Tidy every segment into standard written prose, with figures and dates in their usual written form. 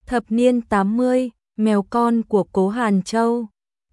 Thập niên 80, mèo con của Cố Hàn Châu.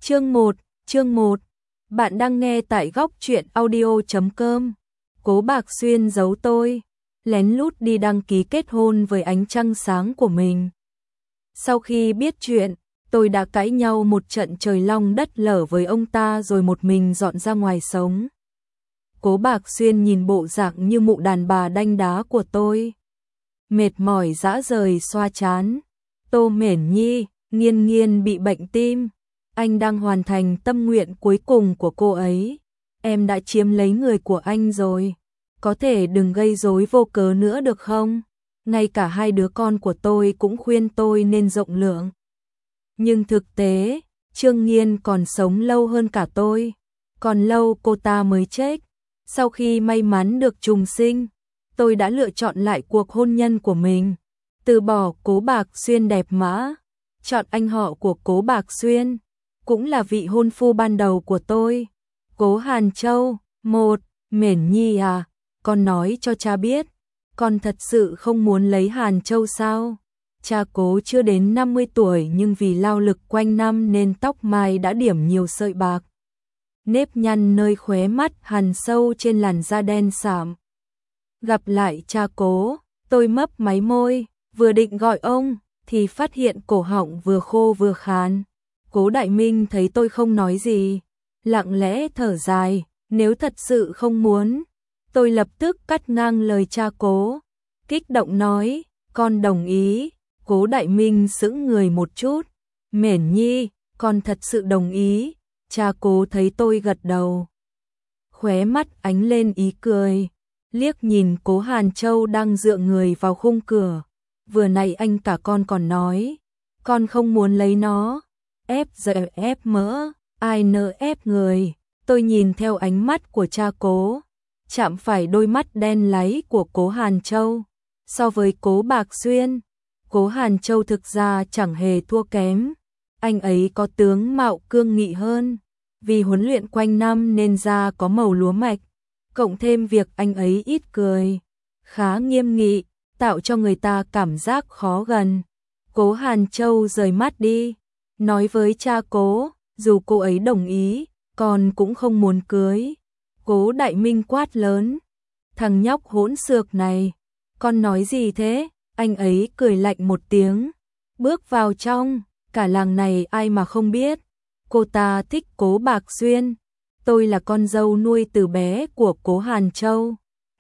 Chương 1. Bạn đang nghe tại góc truyện audio.com. Cố Bạc Xuyên giấu tôi, lén lút đi đăng ký kết hôn với ánh trăng sáng của mình. Sau khi biết chuyện, tôi đã cãi nhau một trận trời long đất lở với ông ta rồi một mình dọn ra ngoài sống. Cố Bạc Xuyên nhìn bộ dạng như mụ đàn bà đanh đá của tôi, mệt mỏi rã rời xoa trán. Tô Mển Nhi, Nghiên Nghiên bị bệnh tim, anh đang hoàn thành tâm nguyện cuối cùng của cô ấy. Em đã chiếm lấy người của anh rồi, có thể đừng gây rối vô cớ nữa được không? Ngay cả hai đứa con của tôi cũng khuyên tôi nên rộng lượng. Nhưng thực tế, Trương Nghiên còn sống lâu hơn cả tôi, còn lâu cô ta mới chết. Sau khi may mắn được trùng sinh, tôi đã lựa chọn lại cuộc hôn nhân của mình, từ bỏ Cố Bạc Xuyên đẹp mã, chọn anh họ của Cố Bạc Xuyên, cũng là vị hôn phu ban đầu của tôi. Cố Hàn Châu. Mển Nhi à, con nói cho cha biết, con thật sự không muốn lấy Hàn Châu sao? Cha Cố chưa đến 50 tuổi nhưng vì lao lực quanh năm nên tóc mai đã điểm nhiều sợi bạc. Nếp nhăn nơi khóe mắt hằn sâu trên làn da đen sạm. Gặp lại cha Cố, tôi mấp máy môi, vừa định gọi ông thì phát hiện cổ họng vừa khô vừa khàn. Cố Đại Minh thấy tôi không nói gì, lặng lẽ thở dài, nếu thật sự không muốn. Tôi lập tức cắt ngang lời cha Cố, kích động nói, con đồng ý. Cố Đại Minh sững người một chút, Mển Nhi, con thật sự đồng ý. Cha Cố thấy tôi gật đầu, khóe mắt ánh lên ý cười, liếc nhìn Cố Hàn Châu đang dựa người vào khung cửa. Vừa nãy anh cả con còn nói, con không muốn lấy nó, ép giờ ép mỡ, ai nỡ ép người. Tôi nhìn theo ánh mắt của cha Cố, chạm phải đôi mắt đen láy của Cố Hàn Châu. So với Cố Bạc Xuyên, Cố Hàn Châu thực ra chẳng hề thua kém. Anh ấy có tướng mạo cương nghị hơn, vì huấn luyện quanh năm nên da có màu lúa mạch, cộng thêm việc anh ấy ít cười, khá nghiêm nghị, tạo cho người ta cảm giác khó gần. Cố Hàn Châu rời mắt đi, nói với cha Cố, dù cô ấy đồng ý, con cũng không muốn cưới. Cố Đại Minh quát lớn, thằng nhóc hỗn xược này, con nói gì thế? Anh ấy cười lạnh một tiếng, bước vào trong, cả làng này ai mà không biết, cô ta thích Cố Bạc Xuyên. Tôi là con dâu nuôi từ bé của Cố Hàn Châu.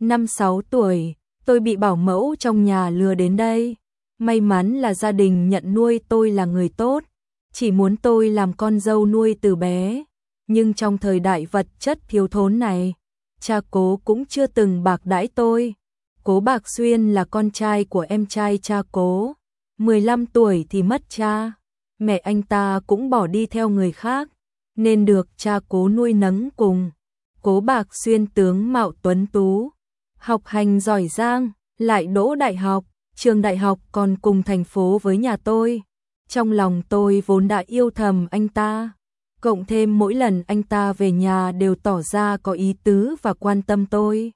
5-6 tuổi, tôi bị bảo mẫu trong nhà lừa đến đây. May mắn là gia đình nhận nuôi tôi là người tốt, chỉ muốn tôi làm con dâu nuôi từ bé. Nhưng trong thời đại vật chất thiếu thốn này, cha Cố cũng chưa từng bạc đãi tôi. Cố Bạc Xuyên là con trai của em trai cha Cố, 15 tuổi thì mất cha, mẹ anh ta cũng bỏ đi theo người khác, nên được cha Cố nuôi nấng cùng. Cố Bạc Xuyên tướng mạo tuấn tú, học hành giỏi giang, lại đỗ đại học, trường đại học còn cùng thành phố với nhà tôi. Trong lòng tôi vốn đã yêu thầm anh ta, cộng thêm mỗi lần anh ta về nhà đều tỏ ra có ý tứ và quan tâm tôi.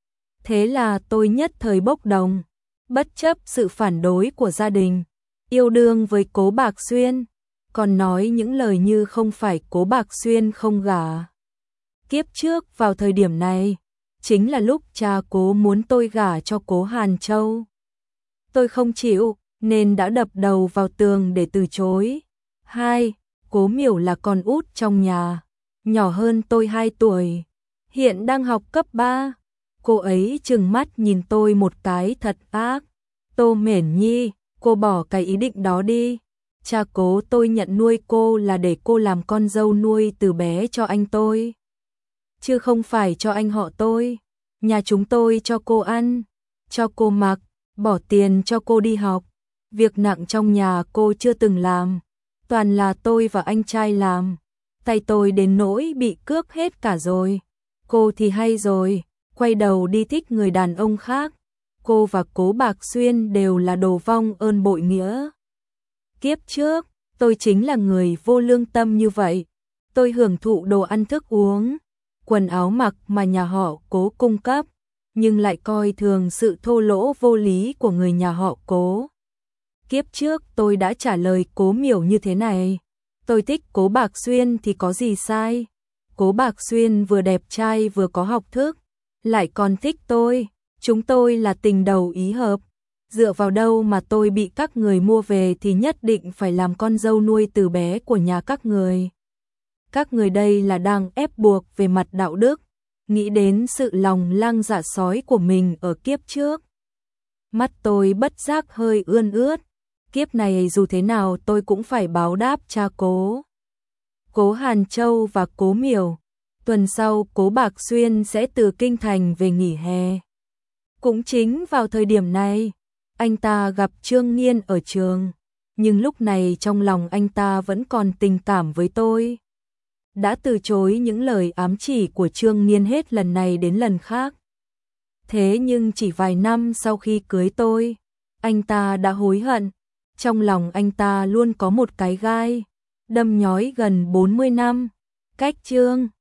Thế là tôi nhất thời bốc đồng, bất chấp sự phản đối của gia đình, yêu đương với Cố Bạc Xuyên, còn nói những lời như không phải Cố Bạc Xuyên không gả. Kiếp trước vào thời điểm này, chính là lúc cha Cố muốn tôi gả cho Cố Hàn Châu. Tôi không chịu, nên đã đập đầu vào tường để từ chối. Cố Miểu là con út trong nhà, nhỏ hơn tôi 2 tuổi, hiện đang học cấp 3. Cô ấy trừng mắt nhìn tôi một cái thật ác. Tô Mển Nhi, cô bỏ cái ý định đó đi. Cha Cố tôi nhận nuôi cô là để cô làm con dâu nuôi từ bé cho anh tôi, chứ không phải cho anh họ tôi. Nhà chúng tôi cho cô ăn, cho cô mặc, bỏ tiền cho cô đi học. Việc nặng trong nhà cô chưa từng làm, toàn là tôi và anh trai làm. Tay tôi đến nỗi bị cướp hết cả rồi. Cô thì hay rồi, quay đầu đi thích người đàn ông khác. Cô và Cố Bạc Xuyên đều là đồ vong ơn bội nghĩa. Kiếp trước, tôi chính là người vô lương tâm như vậy. Tôi hưởng thụ đồ ăn thức uống, quần áo mặc mà nhà họ Cố cung cấp, nhưng lại coi thường sự thô lỗ vô lý của người nhà họ Cố. Kiếp trước tôi đã trả lời Cố Miểu như thế này. Tôi thích Cố Bạc Xuyên thì có gì sai? Cố Bạc Xuyên vừa đẹp trai vừa có học thức, lại còn thích tôi. Chúng tôi là tình đầu ý hợp. Dựa vào đâu mà tôi bị các người mua về thì nhất định phải làm con dâu nuôi từ bé của nhà các người. Các người đây là đang ép buộc về mặt đạo đức, nghĩ đến sự lòng lang dạ sói của mình ở kiếp trước. Mắt tôi bất giác hơi ươn ướt, kiếp này dù thế nào tôi cũng phải báo đáp cha Cố Hàn Châu và Cố Miểu. Tuần sau Cố Bạc Xuyên sẽ từ Kinh Thành về nghỉ hè. Cũng chính vào thời điểm này, anh ta gặp Trương Nghiên ở trường, nhưng lúc này trong lòng anh ta vẫn còn tình cảm với tôi. Đã từ chối những lời ám chỉ của Trương Nghiên hết lần này đến lần khác. Thế nhưng chỉ vài năm sau khi cưới tôi, anh ta đã hối hận. Trong lòng anh ta luôn có một cái gai, đâm nhói gần 40 năm. Cách Trương